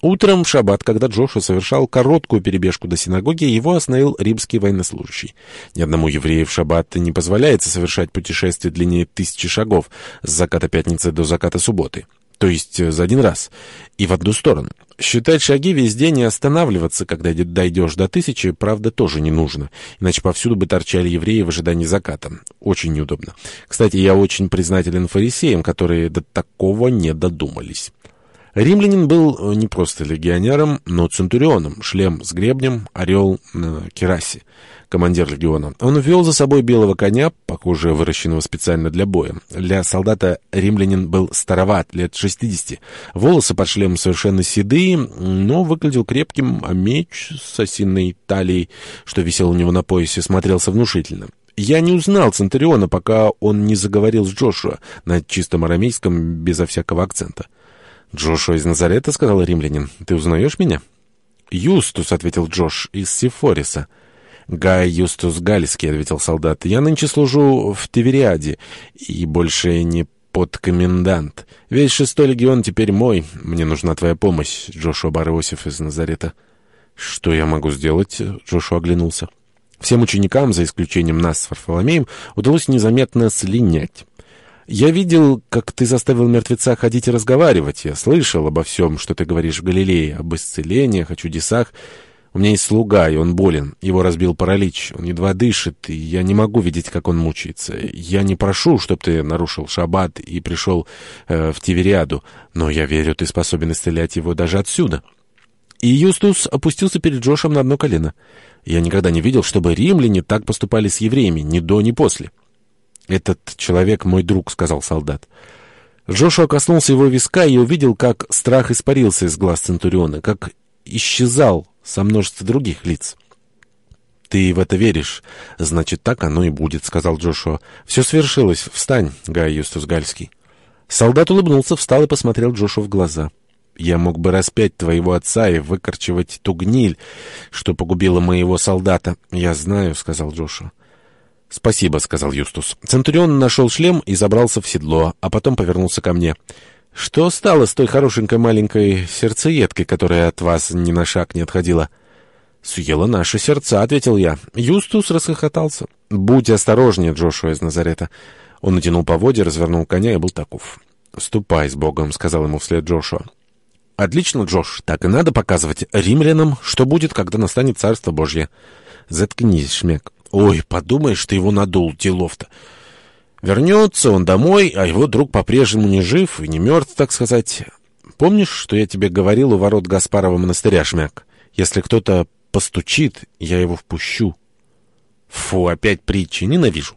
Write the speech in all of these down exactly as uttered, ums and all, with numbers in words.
Утром в шаббат, когда Джошуа совершал короткую перебежку до синагоги, его остановил римский военнослужащий. Ни одному еврею в шаббат не позволяется совершать путешествие длиннее тысячи шагов с заката пятницы до заката субботы, то есть за один раз, и в одну сторону. Считать шаги везде, не останавливаться, когда дойдешь до тысячи, правда, тоже не нужно, иначе повсюду бы торчали евреи в ожидании заката. Очень неудобно. Кстати, я очень признателен фарисеям, которые до такого не додумались. Римлянин был не просто легионером, но центурионом, шлем с гребнем, орел на кирасе, командир легиона. Он вел за собой белого коня, похоже, выращенного специально для боя. Для солдата римлянин был староват, лет шестидесяти. Волосы под шлемом совершенно седые, но выглядел крепким, а меч с осиной талией, что висел у него на поясе, смотрелся внушительно. Я не узнал центуриона, пока он не заговорил с Джошуа на чистом арамейском, безо всякого акцента. «Джошуа из Назарета», — сказал римлянин. «Ты узнаешь меня?» «Юстус», — ответил Джош, — «из Сефориса». «Гай Юстус Гальский», — ответил солдат. «Я нынче служу в Тивериаде и больше не подкомендант. Весь шестой легион теперь мой. Мне нужна твоя помощь, Джошуа бар-Иосиф из Назарета». «Что я могу сделать?» — Джошуа оглянулся. Всем ученикам, за исключением нас с Варфоломеем, удалось незаметно слинять. «Я видел, как ты заставил мертвеца ходить и разговаривать. Я слышал обо всем, что ты говоришь в Галилее, об исцелениях, о чудесах. У меня есть слуга, и он болен. Его разбил паралич. Он едва дышит, и я не могу видеть, как он мучается. Я не прошу, чтобы ты нарушил шаббат и пришел э, в Тивериаду, но я верю, ты способен исцелять его даже отсюда». И Юстус опустился перед Джошем на одно колено. «Я никогда не видел, чтобы римляне так поступали с евреями, ни до, ни после». «Этот человек мой друг», — сказал солдат. Джошуа коснулся его виска и увидел, как страх испарился из глаз центуриона, как исчезал со множества других лиц. «Ты в это веришь? Значит, так оно и будет», — сказал Джошуа. «Все свершилось. Встань, Гай Юстус Гальский». Солдат улыбнулся, встал и посмотрел Джошуа в глаза. «Я мог бы распять твоего отца и выкорчевать ту гниль, что погубила моего солдата». «Я знаю», — сказал Джошуа. «Спасибо», — сказал Юстус. Центурион нашел шлем и забрался в седло, а потом повернулся ко мне. «Что стало с той хорошенькой маленькой сердцеедкой, которая от вас ни на шаг не отходила?» «Съела наши сердца», — ответил я. Юстус расхохотался. «Будь осторожнее, Джошуа из Назарета». Он натянул поводья, развернул коня и был таков. «Ступай с Богом», — сказал ему вслед Джошуа. «Отлично, Джош, так и надо показывать римлянам, что будет, когда настанет Царство Божье». «Заткнись, шмяк». «Ой, подумаешь, ты его надул, делов-то». Вернется он домой, а его друг по-прежнему не жив и не мертв, так сказать. Помнишь, что я тебе говорил у ворот Гаспарова монастыря, шмяк? Если кто-то постучит, я его впущу. Фу, опять притчи, ненавижу.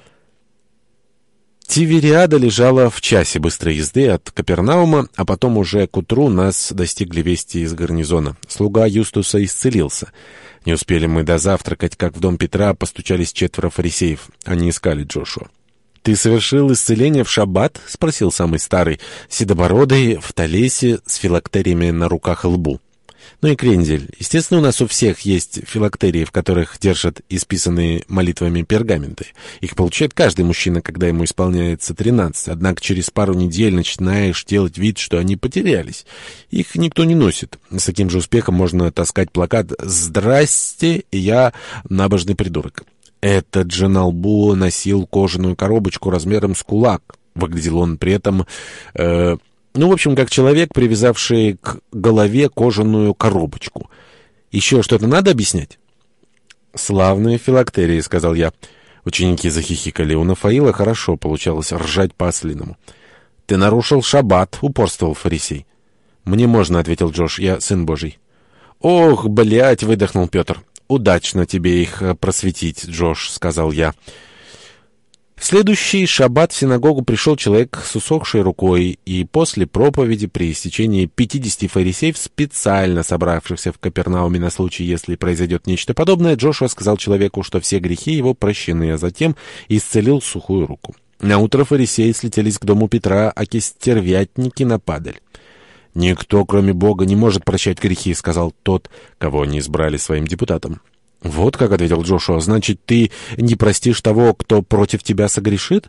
Тивериада лежала в часе быстрой езды от Капернаума, а потом уже к утру нас достигли вести из гарнизона. Слуга Юстуса исцелился. Не успели мы дозавтракать, как в дом Петра постучались четверо фарисеев. Они искали Джошуа. «Ты совершил исцеление в шаббат?» — спросил самый старый, седобородый, в талесе, с филактериями на руках и лбу. «Ну и крендель. Естественно, у нас у всех есть филактерии, в которых держат исписанные молитвами пергаменты. Их получает каждый мужчина, когда ему исполняется тринадцать. Однако через пару недель начинаешь делать вид, что они потерялись. Их никто не носит. С таким же успехом можно таскать плакат «Здрасте, я набожный придурок». Этот же на лбу носил кожаную коробочку размером с кулак. Выглядел он при этом... Э, Ну, в общем, как человек, привязавший к голове кожаную коробочку. Еще что-то надо объяснять? «Славные филактерии», — сказал я. Ученики захихикали. У Нафаила хорошо получалось ржать по-ослиному. «Ты нарушил шаббат», — упорствовал фарисей. «Мне можно», — ответил Джош. «Я сын Божий». «Ох, блядь», — выдохнул Петр. «Удачно тебе их просветить, Джош», — сказал я. В следующий шаббат в синагогу пришел человек с усохшей рукой, и после проповеди при истечении пятидесяти фарисеев, специально собравшихся в Капернауме на случай, если произойдет нечто подобное, Джошуа сказал человеку, что все грехи его прощены, а затем исцелил сухую руку. Наутро фарисеи слетелись к дому Петра, а стервятники на падаль. «Никто, кроме Бога, не может прощать грехи», — сказал тот, кого они избрали своим депутатом. «Вот как», — ответил Джошуа, — «значит, ты не простишь того, кто против тебя согрешит?»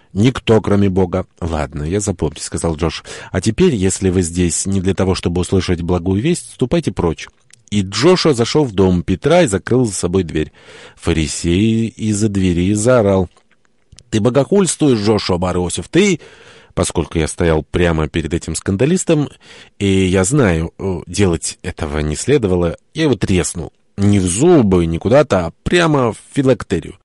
Никто, кроме Бога. «Ладно, я запомню», — сказал Джош. «А теперь, если вы здесь не для того, чтобы услышать благую весть, ступайте прочь». И Джошуа зашел в дом Петра и закрыл за собой дверь. Фарисей из-за двери заорал: «Ты богохульствуешь, Джошуа Бар-Иосиф, ты...» Поскольку я стоял прямо перед этим скандалистом, и я знаю, делать этого не следовало, я его треснул. Не в зубы, не куда-то, а прямо в филактерию.